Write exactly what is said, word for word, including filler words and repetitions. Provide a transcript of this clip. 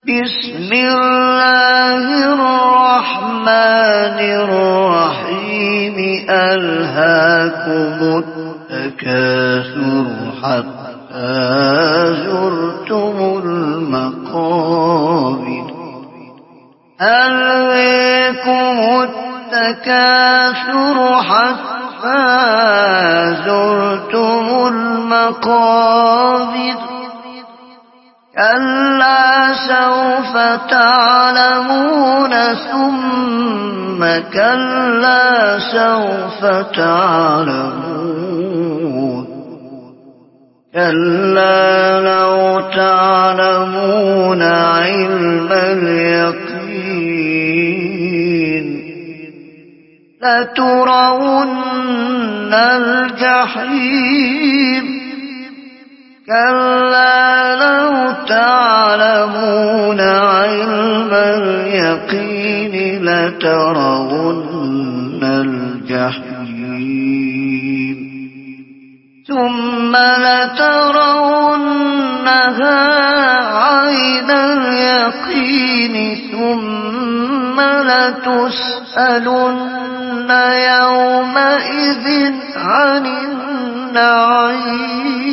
بسم الله الرحمن الرحيم ألهاكم التكاثر حتى زرتم المقابر ألهاكم التكاثر حتى زرتم المقابر كلا سوف تعلمون ثم كلا سوف تعلمون كلا لو تعلمون علم اليقين لترون الجحيم كلا لو تعلمون علم اليقين لترون الجحيم ثم لترونها عين اليقين ثم لتسألن يومئذ عن النعيم